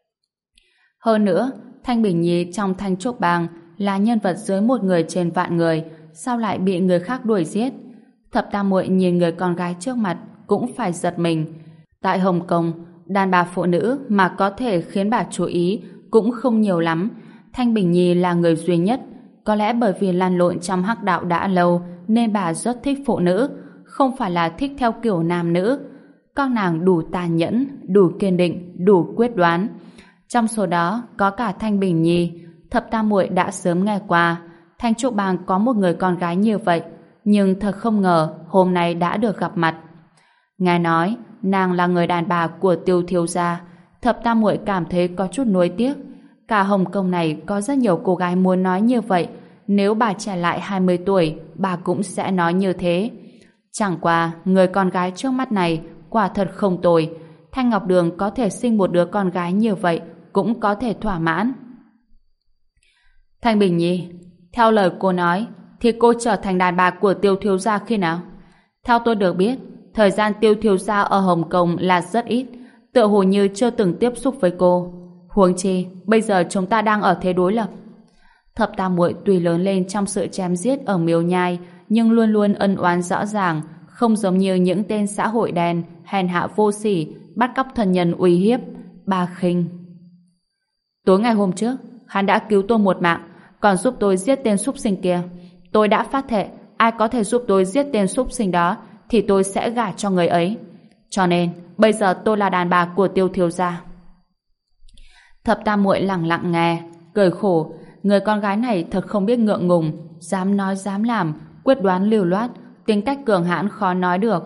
S1: Hơn nữa, Thanh Bình Nhi trong Thanh Trúc Bang là nhân vật dưới một người trên vạn người, sao lại bị người khác đuổi giết? Thập Tam Muội nhìn người con gái trước mặt cũng phải giật mình. Tại Hồng Kông, đàn bà phụ nữ mà có thể khiến bà chú ý cũng không nhiều lắm. Thanh Bình Nhi là người duy nhất. Có lẽ bởi vì lăn lộn trong hắc đạo đã lâu nên bà rất thích phụ nữ, không phải là thích theo kiểu nam nữ. Các nàng đủ tàn nhẫn, đủ kiên định, đủ quyết đoán. Trong số đó có cả Thanh Bình Nhi. Thập Tam Muội đã sớm nghe qua Thanh Trúc Bang có một người con gái như vậy, nhưng thật không ngờ hôm nay đã được gặp mặt. Nghe nói nàng là người đàn bà của Tiêu thiếu gia, Thập Tam Muội cảm thấy có chút nuối tiếc. Cả Hồng Kông này có rất nhiều cô gái muốn nói như vậy, nếu bà trẻ lại 20 tuổi, bà cũng sẽ nói như thế. Chẳng qua, người con gái trước mắt này quả thật không tồi. Thanh Ngọc Đường có thể sinh một đứa con gái như vậy cũng có thể thỏa mãn. Thanh Bình Nhi, theo lời cô nói thì cô trở thành đàn bà của Tiêu thiếu gia khi nào? Theo tôi được biết, thời gian Tiêu thiếu gia ở Hồng Kông là rất ít, tựa hồ như chưa từng tiếp xúc với cô. Huống chi, bây giờ chúng ta đang ở thế đối lập. Thập Tam Muội tuy lớn lên trong sự chém giết ở Miếu Nhai, nhưng luôn luôn ân oán rõ ràng, không giống như những tên xã hội đen, hèn hạ vô sỉ, bắt cóc thân nhân uy hiếp. Bà khinh. Tối ngày hôm trước, hắn đã cứu tôi một mạng, còn giúp tôi giết tên súc sinh kia. Tôi đã phát thệ, ai có thể giúp tôi giết tên súc sinh đó, thì tôi sẽ gả cho người ấy. Cho nên, bây giờ tôi là đàn bà của Tiêu thiếu gia. Thập Tam Muội lặng lặng nghe, cười khổ. Người con gái này thật không biết ngượng ngùng, dám nói dám làm, quyết đoán lưu loát, tính cách cường hãn khó nói được.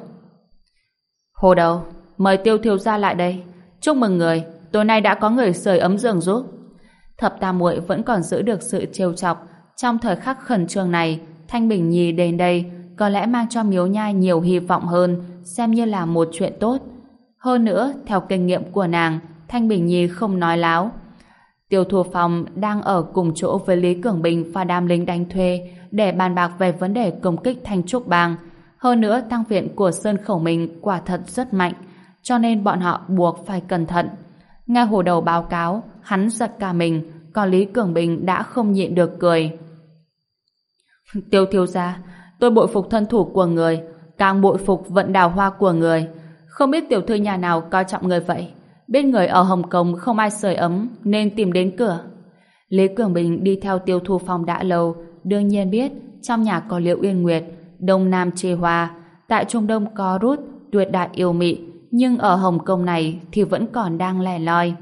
S1: Hồ Đầu, mời Tiêu thiếu gia lại đây. Chúc mừng người, tối nay đã có người sưởi ấm giường giúp. Thập Tam Muội vẫn còn giữ được sự trêu chọc. Trong thời khắc khẩn trương này, Thanh Bình Nhi đến đây có lẽ mang cho Miếu Nhai nhiều hy vọng hơn, xem như là một chuyện tốt. Hơn nữa, theo kinh nghiệm của nàng, Thanh Bình Nhi không nói láo. Tiêu Thu Phong đang ở cùng chỗ với Lý Cường Bình và đám lính đánh thuê để bàn bạc về vấn đề công kích Thanh Trúc Bang. Hơn nữa, tăng viện của Sơn Khẩu Minh quả thật rất mạnh, cho nên bọn họ buộc phải cẩn thận. Nghe Hồ Đầu báo cáo, hắn giật cả mình, còn Lý Cường Bình đã không nhịn được cười. Tiêu thiếu gia, tôi bội phục thân thủ của người, càng bội phục vận đào hoa của người. Không biết tiểu thư nhà nào coi trọng người vậy? Biết người ở Hồng Kông không ai sưởi ấm nên tìm đến cửa. Lý Cường Bình đi theo Tiêu Thu Phong đã lâu, đương nhiên biết trong nhà có Liễu Uyên Nguyệt, Đông Nam Trì Hoa, tại Trung Đông có Rút, tuyệt đại yêu mị, nhưng ở Hồng Kông này thì vẫn còn đang lẻ loi.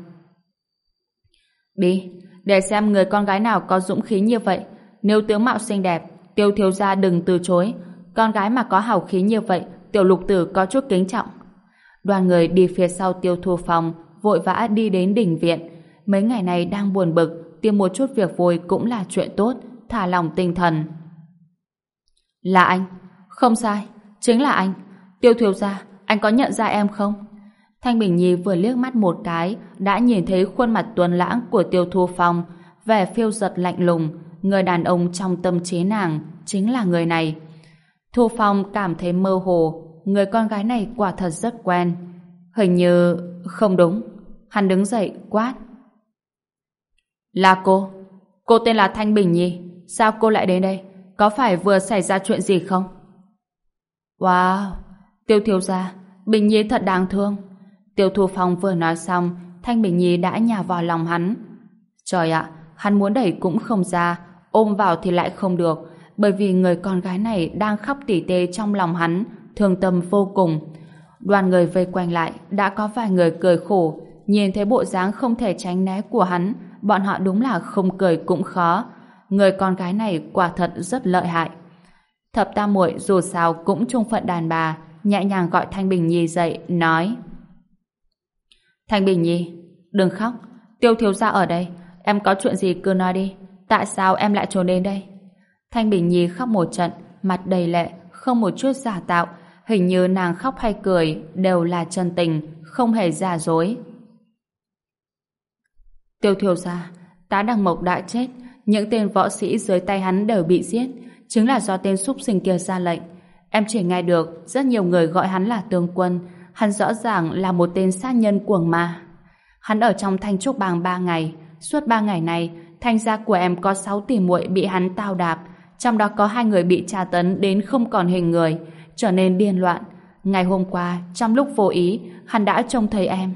S1: Đi, để xem người con gái nào có dũng khí như vậy. Nếu tướng mạo xinh đẹp, Tiêu thiếu gia đừng từ chối. Con gái mà có hào khí như vậy, tiểu lục tử có chút kính trọng. Đoàn người đi phía sau Tiêu Thu Phong vội vã đi đến đình viện. Mấy ngày này đang buồn bực, tìm một chút việc vui cũng là chuyện tốt, thả lỏng tinh thần. Là anh? Không sai, chính là anh. Tiêu thiếu gia, anh có nhận ra em không? Thanh Bình Nhi vừa liếc mắt một cái đã nhìn thấy khuôn mặt tuấn lãng của Tiêu Thu Phong, vẻ phiêu dật lạnh lùng. Người đàn ông trong tâm trí nàng chính là người này. Thu Phong cảm thấy mơ hồ, người con gái này quả thật rất quen. Hình như không đúng. Hắn đứng dậy quát. Là cô tên là Thanh Bình Nhi, sao cô lại đến đây? Có phải vừa xảy ra chuyện gì không? Wow, Tiêu thiếu gia, Bình Nhi thật đáng thương. Tiêu Thu Phong vừa nói xong, Thanh Bình Nhi đã nhào vào lòng hắn. Trời ạ, hắn muốn đẩy cũng không ra, ôm vào thì lại không được, bởi vì người con gái này đang khóc tỉ tê trong lòng hắn, thương tâm vô cùng. Đoàn người vây quanh lại, đã có vài người cười khổ, nhìn thấy bộ dáng không thể tránh né của hắn, bọn họ đúng là không cười cũng khó. Người con gái này quả thật rất lợi hại. Thập Tam Muội dù sao cũng chung phận đàn bà, nhẹ nhàng gọi Thanh Bình Nhi dậy, nói: Thanh Bình Nhi, đừng khóc, Tiêu thiếu gia ở đây, em có chuyện gì cứ nói đi, tại sao em lại trốn đến đây? Thanh Bình Nhi khóc một trận, mặt đầy lệ, không một chút giả tạo, hình như nàng khóc hay cười đều là chân tình, không hề giả dối. Tiêu thiếu gia, Tá Đằng Mộc đã chết, những tên võ sĩ dưới tay hắn đều bị giết, chính là do tên súc sinh kia ra lệnh. Em chỉ nghe được rất nhiều người gọi hắn là tướng quân, hắn rõ ràng là một tên sát nhân cuồng ma. Hắn ở trong Thanh Trúc Bang 3 ngày, suốt 3 ngày này, Thanh gia của em có 6 tỷ muội bị hắn tao đạp, trong đó có 2 người bị tra tấn đến không còn hình người, trở nên điên loạn. Ngày hôm qua, trong lúc vô ý, hắn đã trông thấy em.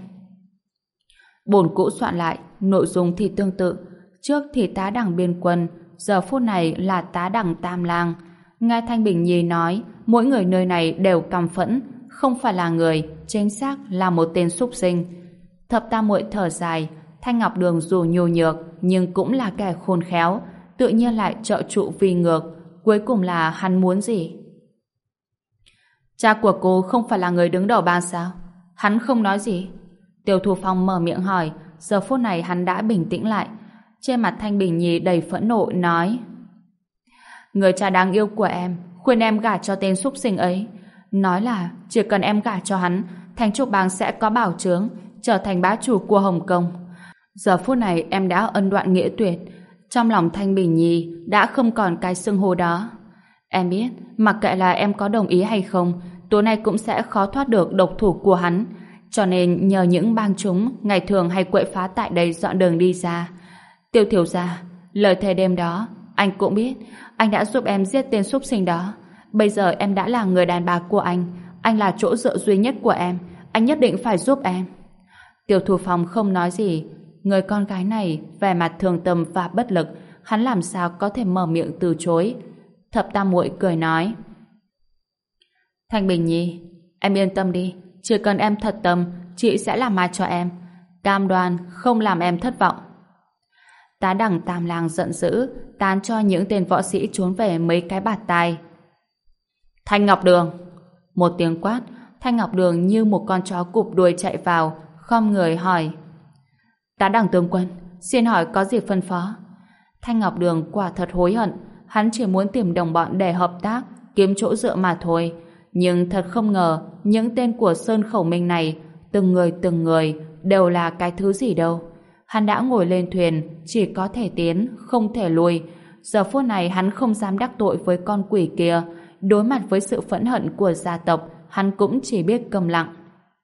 S1: Bổn cũ soạn lại, nội dung thì tương tự. Trước thì Tá Đằng biên quân, giờ phút này là Tá Đằng Tam Lang. Nghe Thanh Bình Nhi nói, mỗi người nơi này đều căm phẫn, không phải là người, chính xác là một tên súc sinh. Thập Tam Muội thở dài, Thanh Ngọc Đường dù nhu nhược nhưng cũng là kẻ khôn khéo, tự nhiên lại trợ trụ vì ngược. Cuối cùng là hắn muốn gì? Cha của cô không phải là người đứng đầu bang sao? Hắn không nói gì. Tiêu Thu Phong mở miệng hỏi, giờ phút này hắn đã bình tĩnh lại. Trên mặt Thanh Bình Nhi đầy phẫn nộ nói: người cha đáng yêu của em khuyên em gả cho tên súc sinh ấy, nói là chỉ cần em gả cho hắn, Thanh Trúc Bang sẽ có bảo chướng, trở thành bá chủ của Hồng Kông. Giờ phút này em đã ân đoạn nghĩa tuyệt, trong lòng Thanh Bình Nhi đã không còn cái xưng hô đó. Em biết, mặc kệ là em có đồng ý hay không, tối nay cũng sẽ khó thoát được độc thủ của hắn, cho nên nhờ những bang chúng ngày thường hay quậy phá tại đây dọn đường đi ra. Tiêu thiếu gia, lời thề đêm đó anh cũng biết, anh đã giúp em giết tên súc sinh đó. Bây giờ em đã là người đàn bà của anh là chỗ dựa duy nhất của em, anh nhất định phải giúp em. Tiêu Thu Phong không nói gì. Người con gái này vẻ mặt thương tâm và bất lực, hắn làm sao có thể mở miệng từ chối. Thập Tam Muội cười nói: Thanh Bình Nhi, em yên tâm đi, chỉ cần em thật tâm, chị sẽ làm mai cho em, cam đoan không làm em thất vọng. Tá Đằng Tam Lang giận dữ, tán cho những tên võ sĩ trốn về mấy cái bạt tai. Thanh Ngọc Đường! Một tiếng quát, Thanh Ngọc Đường như một con chó cụp đuôi chạy vào, khom người hỏi: Tá Đằng tướng quân, xin hỏi có gì phân phó? Thanh Ngọc Đường quả thật hối hận, hắn chỉ muốn tìm đồng bọn để hợp tác, kiếm chỗ dựa mà thôi. Nhưng thật không ngờ, những tên của Sơn Khẩu Minh này, từng người đều là cái thứ gì đâu. Hắn đã ngồi lên thuyền, chỉ có thể tiến, không thể lùi. Giờ phút này hắn không dám đắc tội với con quỷ kia. Đối mặt với sự phẫn hận của gia tộc, hắn cũng chỉ biết câm lặng.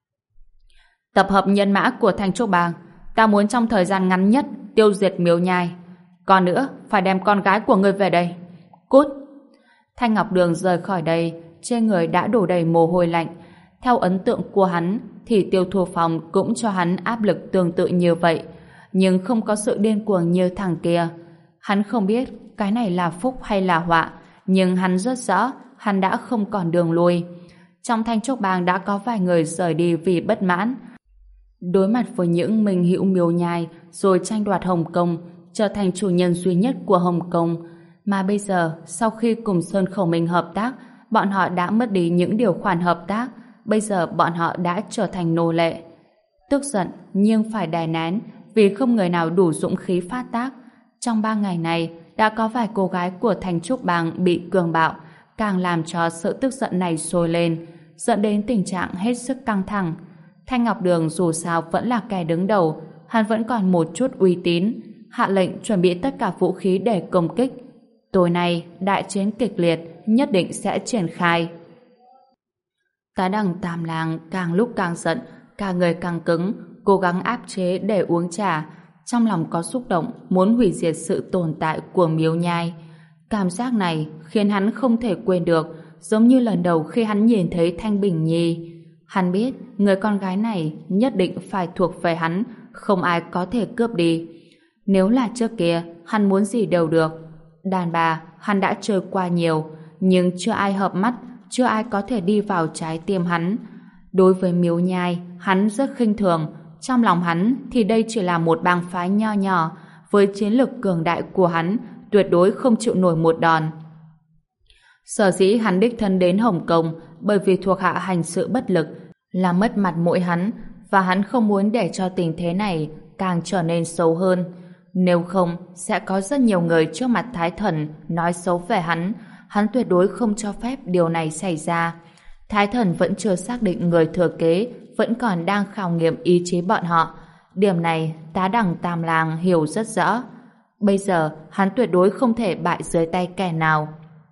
S1: Tập hợp nhân mã của Thanh Trúc Bang, ta muốn trong thời gian ngắn nhất tiêu diệt Miếu Nhai. Còn nữa, phải đem con gái của ngươi về đây. Cút! Thanh Ngọc Đường rời khỏi đây, trên người đã đổ đầy mồ hôi lạnh. Theo ấn tượng của hắn, thì Tiêu Thu Phong cũng cho hắn áp lực tương tự như vậy, nhưng không có sự điên cuồng như thằng kia. Hắn không biết cái này là phúc hay là họa, nhưng hắn rất rõ hắn đã không còn đường lui. Trong Thanh Trúc Bang đã có vài người rời đi vì bất mãn. Đối mặt với những minh hữu Miếu Nhai rồi tranh đoạt Hồng Kông, trở thành chủ nhân duy nhất của Hồng Kông. Mà bây giờ, sau khi cùng Sơn Khẩu Minh hợp tác, bọn họ đã mất đi những điều khoản hợp tác. Bây giờ bọn họ đã trở thành nô lệ. Tức giận nhưng phải đè nén, vì không người nào đủ dũng khí phát tác. Trong 3 ngày này, đã có vài cô gái của Thanh Trúc Bang bị cường bạo, càng làm cho sự tức giận này sôi lên, dẫn đến tình trạng hết sức căng thẳng. Thanh Ngọc Đường dù sao vẫn là kẻ đứng đầu, hắn vẫn còn một chút uy tín, hạ lệnh chuẩn bị tất cả vũ khí để công kích. Tối nay, đại chiến kịch liệt nhất định sẽ triển khai. Tá Đằng Tam Lang càng lúc càng giận, cả người càng cứng, cố gắng áp chế để uống trà. Trong lòng có xúc động muốn hủy diệt sự tồn tại của Miếu Nhai. Cảm giác này khiến hắn không thể quên được, giống như lần đầu khi hắn nhìn thấy Thanh Bình Nhi. Hắn biết người con gái này nhất định phải thuộc về hắn, không ai có thể cướp đi. Nếu là trước kia, hắn muốn gì đều được. Đàn bà, hắn đã chơi qua nhiều, nhưng chưa ai hợp mắt, chưa ai có thể đi vào trái tim hắn. Đối với Miếu Nhai, hắn rất khinh thường. Trong lòng hắn thì đây chỉ là một bang phái nho nhỏ, với chiến lực cường đại của hắn, tuyệt đối không chịu nổi một đòn. Sở dĩ hắn đích thân đến Hồng Kông bởi vì thuộc hạ hành sự bất lực, làm mất mặt mũi hắn, và hắn không muốn để cho tình thế này càng trở nên xấu hơn. Nếu không, sẽ có rất nhiều người trước mặt Thái Thần nói xấu về hắn. Hắn tuyệt đối không cho phép điều này xảy ra. Thái Thần vẫn chưa xác định người thừa kế, vẫn còn đang khảo nghiệm ý chí bọn họ. Điểm này Tá Đằng Tam Lang hiểu rất rõ. Bây giờ hắn tuyệt đối không thể bại dưới tay kẻ nào.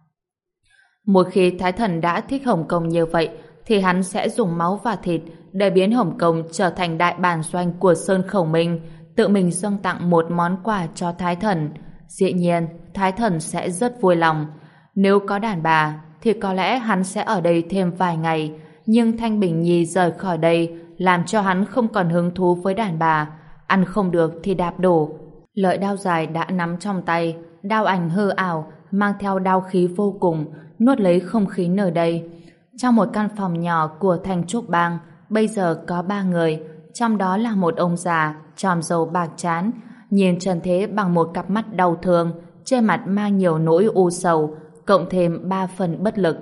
S1: Một khi Thái Thần đã thích Hồng Kông như vậy thì hắn sẽ dùng máu và thịt để biến Hồng Kông trở thành đại bản doanh của Sơn Khẩu Minh, tự mình dâng tặng một món quà cho Thái Thần. Dĩ nhiên, Thái Thần sẽ rất vui lòng. Nếu có đàn bà thì có lẽ hắn sẽ ở đây thêm vài ngày, nhưng Thanh Bình Nhi rời khỏi đây làm cho hắn không còn hứng thú với đàn bà. Ăn không được thì đạp đổ. Lợi đao dài đã nắm trong tay, đao ảnh hư ảo, mang theo đao khí vô cùng, nuốt lấy không khí nơi đây. Trong một căn phòng nhỏ của Thanh Trúc Bang, bây giờ có 3 người, trong đó là một ông già, tròm râu bạc trán, nhìn trần thế bằng một cặp mắt đau thương, trên mặt mang nhiều nỗi u sầu, cộng thêm 3 phần bất lực.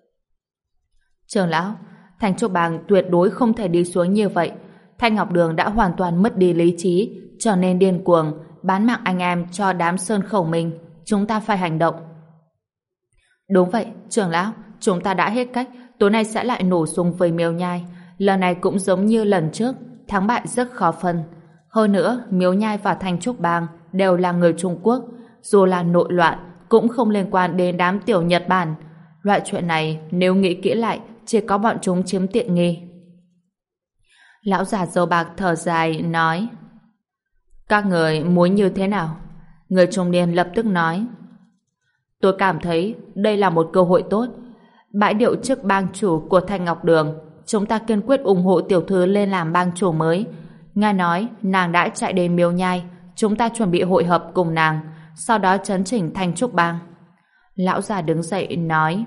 S1: Trưởng lão, Thanh Trúc Bang tuyệt đối không thể đi xuống như vậy. Thanh Ngọc Đường đã hoàn toàn mất đi lý trí, trở nên điên cuồng, bán mạng anh em cho đám Sơn Khẩu Minh. Chúng ta phải hành động. Đúng vậy, trưởng lão, chúng ta đã hết cách, tối nay sẽ lại nổ súng với Miếu Nhai. Lần này cũng giống như lần trước, thắng bại rất khó phân. Hơn nữa, Miếu Nhai và Thanh Trúc Bang đều là người Trung Quốc, dù là nội loạn cũng không liên quan đến đám tiểu Nhật Bản. Loại chuyện này nếu nghĩ kỹ lại, chỉ có bọn chúng chiếm tiện nghi. Lão già dâu bạc thở dài nói: Các người muốn như thế nào? Người trung niên lập tức nói: Tôi cảm thấy đây là một cơ hội tốt. Bãi điệu chức bang chủ của Thanh Ngọc Đường, chúng ta kiên quyết ủng hộ tiểu thư lên làm bang chủ mới. Nghe nói nàng đã chạy đến Miếu Nhai, chúng ta chuẩn bị hội hợp cùng nàng, sau đó trấn chỉnh Thanh Trúc Bang. Lão già đứng dậy nói: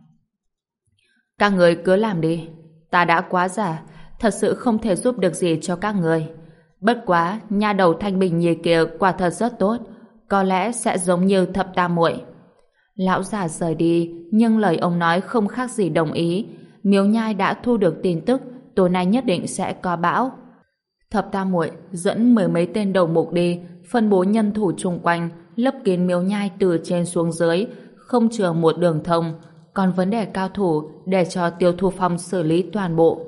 S1: Các người cứ làm đi, ta đã quá già, thật sự không thể giúp được gì cho các người. Bất quá, nha đầu Thanh Bình Nhi kia quả thật rất tốt, có lẽ sẽ giống như thập tam muội. Lão già rời đi, nhưng lời ông nói không khác gì đồng ý. Miếu Nhai đã thu được tin tức, tối nay nhất định sẽ có bão. Thập tam muội dẫn 10 mấy tên đầu mục đi, phân bố nhân thủ chung quanh, lấp kín Miếu Nhai từ trên xuống dưới, không chừa một đường thông. Còn vấn đề cao thủ để cho Tiêu Thu Phong xử lý toàn bộ.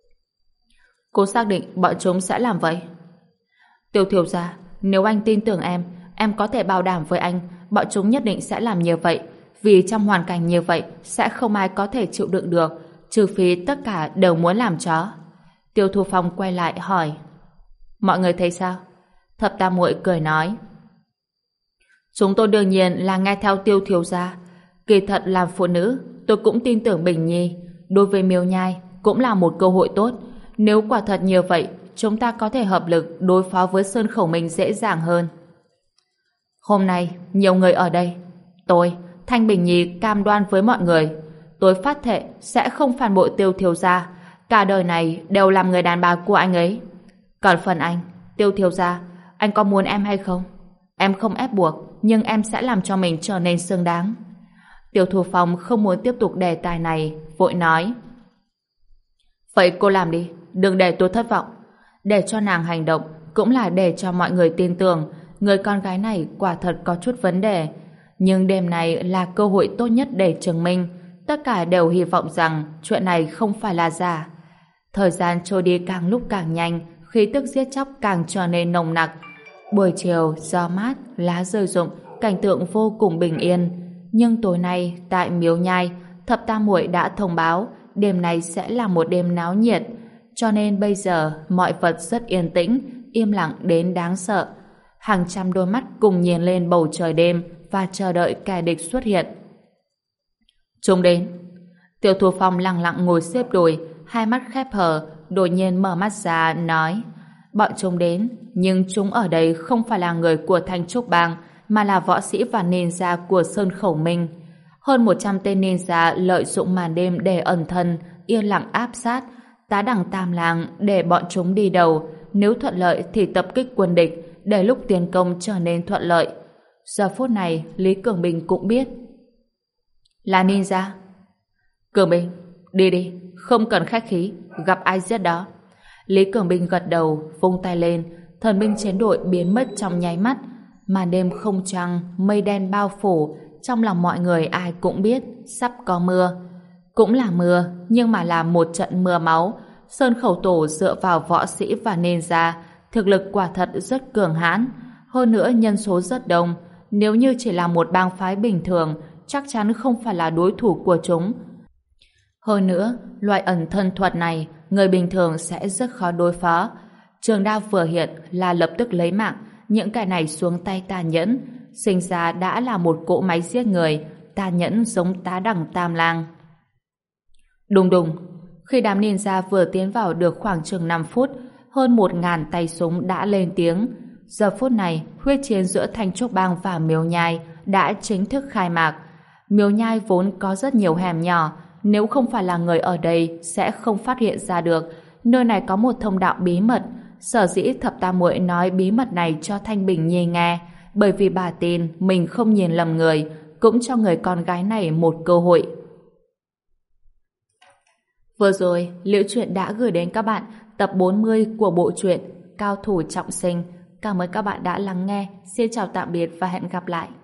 S1: Cô xác định bọn chúng sẽ làm vậy? Tiêu thiếu gia, nếu anh tin tưởng em có thể bảo đảm với anh bọn chúng nhất định sẽ làm như vậy, vì trong hoàn cảnh như vậy sẽ không ai có thể chịu đựng được, trừ phi tất cả đều muốn làm chó. Tiêu Thu Phong quay lại hỏi: Mọi người thấy sao? Thập tam muội cười nói: Chúng tôi đương nhiên là nghe theo Tiêu thiếu gia. Kỳ thật làm phụ nữ, tôi cũng tin tưởng Bình Nhi. Đối với Miếu Nhai cũng là một cơ hội tốt. Nếu quả thật như vậy, chúng ta có thể hợp lực đối phó với Sơn Khẩu Minh dễ dàng hơn. Hôm nay, nhiều người ở đây. Tôi, Thanh Bình Nhi cam đoan với mọi người. Tôi phát thệ sẽ không phản bội Tiêu thiếu gia. Cả đời này đều làm người đàn bà của anh ấy. Còn phần anh, Tiêu thiếu gia, anh có muốn em hay không? Em không ép buộc, nhưng em sẽ làm cho mình trở nên xứng đáng. Tiêu Thu Phong không muốn tiếp tục đề tài này, vội nói: Vậy cô làm đi, đừng để tôi thất vọng. Để cho nàng hành động cũng là để cho mọi người tin tưởng người con gái này quả thật có chút vấn đề. Nhưng đêm này là cơ hội tốt nhất để chứng minh. Tất cả đều hy vọng rằng chuyện này không phải là giả. Thời gian trôi đi càng lúc càng nhanh, khí tức giết chóc càng trở nên nồng nặc. Buổi chiều, gió mát, lá rơi rụng, cảnh tượng vô cùng bình yên. Nhưng tối nay, tại Miếu Nhai, Thập Tam Muội đã thông báo đêm nay sẽ là một đêm náo nhiệt. Cho nên bây giờ, mọi vật rất yên tĩnh, im lặng đến đáng sợ. Hàng trăm đôi mắt cùng nhìn lên bầu trời đêm và chờ đợi kẻ địch xuất hiện. Chúng đến. Tiêu Thu Phong lặng lặng ngồi xếp đùi, hai mắt khép hờ, đột nhiên mở mắt ra, nói: Bọn chúng đến, nhưng chúng ở đây không phải là người của Thanh Trúc Bang, mà là võ sĩ và ninja của Sơn Khẩu Minh. Hơn 100 tên ninja lợi dụng màn đêm để ẩn thân, yên lặng áp sát, tá đẳng tam lang để bọn chúng đi đầu. Nếu thuận lợi thì tập kích quân địch, để lúc tiến công trở nên thuận lợi. Giờ phút này, Lý Cường Bình cũng biết. Là ninja. Cường Bình, đi đi, không cần khách khí, gặp ai giết đó. Lý Cường Bình gật đầu, vung tay lên, thần binh chiến đội biến mất trong nháy mắt. Màn đêm không trăng, mây đen bao phủ, trong lòng mọi người ai cũng biết sắp có mưa. Cũng là mưa, nhưng mà là một trận mưa máu. Sơn Khẩu Tổ dựa vào võ sĩ và ninja, thực lực quả thật rất cường hãn. Hơn nữa nhân số rất đông, nếu như chỉ là một bang phái bình thường, chắc chắn không phải là đối thủ của chúng. Hơn nữa, loại ẩn thân thuật này, người bình thường sẽ rất khó đối phó. Trường đao vừa hiện là lập tức lấy mạng, những kẻ này xuống tay tàn nhẫn, sinh ra đã là một cỗ máy giết người, tàn nhẫn giống tá đẳng tam lang. Đùng đùng, khi đám ninja vừa tiến vào được khoảng chừng 5 phút, hơn 1.000 tay súng đã lên tiếng. Giờ phút này, huyết chiến giữa Thanh Trúc Bang và Miếu Nhai đã chính thức khai mạc. Miếu Nhai vốn có rất nhiều hẻm nhỏ, nếu không phải là người ở đây sẽ không phát hiện ra được. Nơi này có một thông đạo bí mật, sở dĩ Thập Tam Muội nói bí mật này cho Thanh Bình Nhi nghe, bởi vì bà tin mình không nhìn lầm người, cũng cho người con gái này một cơ hội. Vừa rồi, Liễu Chuyện đã gửi đến các bạn tập 40 của bộ truyện Cao Thủ Trọng Sinh. Cảm ơn các bạn đã lắng nghe. Xin chào tạm biệt và hẹn gặp lại.